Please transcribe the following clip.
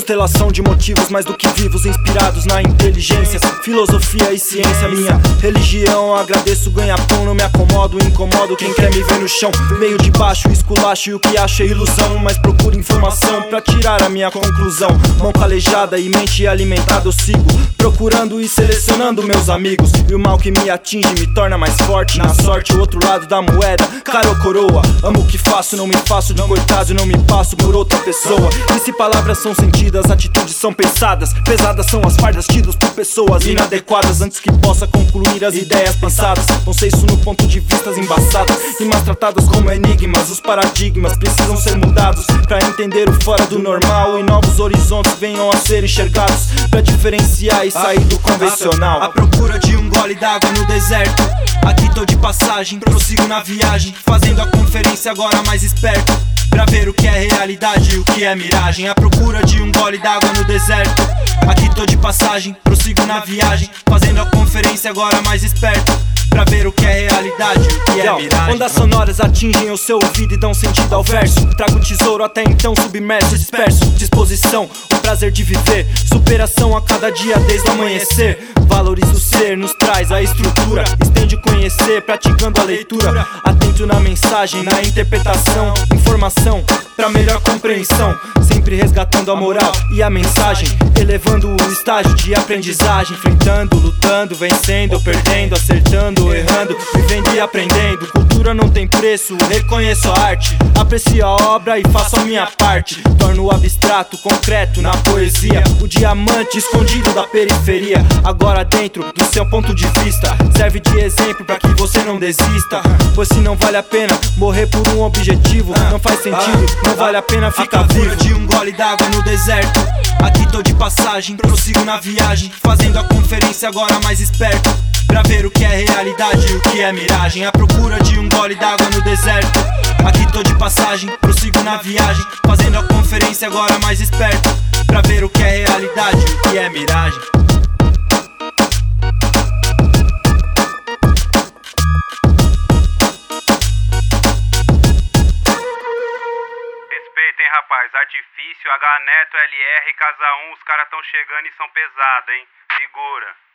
constelação de motivos mais do que vivos, inspirados na inteligência, filosofia e ciência. Minha religião, agradeço, ganha-pão, não me acomodo, incomodo quem quer me ver no chão. Meio de baixo, esculacho e o que acho é ilusão, mas procuro informação pra tirar a minha conclusão. Mão calejada e mente alimentada eu sigo, procurando e selecionando meus amigos. E o mal que me atinge me torna mais forte. Na sorte, o outro lado da moeda, cara ou coroa. Amo o que faço, não me faço de coitado, não me passo por outra pessoa. E se palavras são sentidas, atitudes são pensadas, pesadas são as fardas tidas por pessoas inadequadas. Antes que possa concluir as ideias pensadas, não sei isso no ponto de vistas embaçadas, rimas tratadas como enigmas. Os paradigmas precisam ser mudados pra entender o fora do normal, e novos horizontes venham a ser enxergados pra diferenciar e sair do convencional. À procura de um gole d'água no deserto, aqui tô de passagem, prossigo na viagem, fazendo a conferência agora mais esperto pra ver o que é realidade e o que é miragem. À procura de um gole d'água no deserto, aqui tô de passagem, prossigo na viagem, fazendo a conferência agora mais esperto pra ver o que é realidade e o que é miragem. Ondas sonoras atingem o seu ouvido e dão sentido ao verso. Trago tesouro até então submerso, disperso. Disposição, o prazer de viver, superação a cada dia desde o amanhecer. Valoriza o ser, nos traz a estrutura, estende o conhecer, praticando a leitura. Atento na mensagem, na interpretação, informação pra melhor compreensão. Sempre resgatando a moral e a mensagem, elevando o estágio de aprendizagem. Enfrentando, lutando, vencendo, perdendo, acertando, errando, vivendo e aprendendo. Cultura não tem preço, reconheço a arte, aprecio a obra e faço a minha parte. Torno o abstrato concreto na poesia, o diamante escondido da periferia. Agora dentro do seu ponto de vista, serve de exemplo pra que você não desista. Pois se não vale a pena morrer por um objetivo, não faz sentido, não vale a pena ficar vivo. De um gole d'água no deserto, aqui tô de passagem, prossigo na viagem, fazendo a conferência agora mais esperto pra ver o que é realidade e o que é miragem. À procura de um gole d'água no deserto, aqui tô de passagem, prossigo na viagem, fazendo a conferência agora mais esperto pra ver o que é realidade e o que é miragem. Respeitem, rapaz, Artifício, H Neto, LR, Casa 1, os caras tão chegando e são pesados, hein? Segura.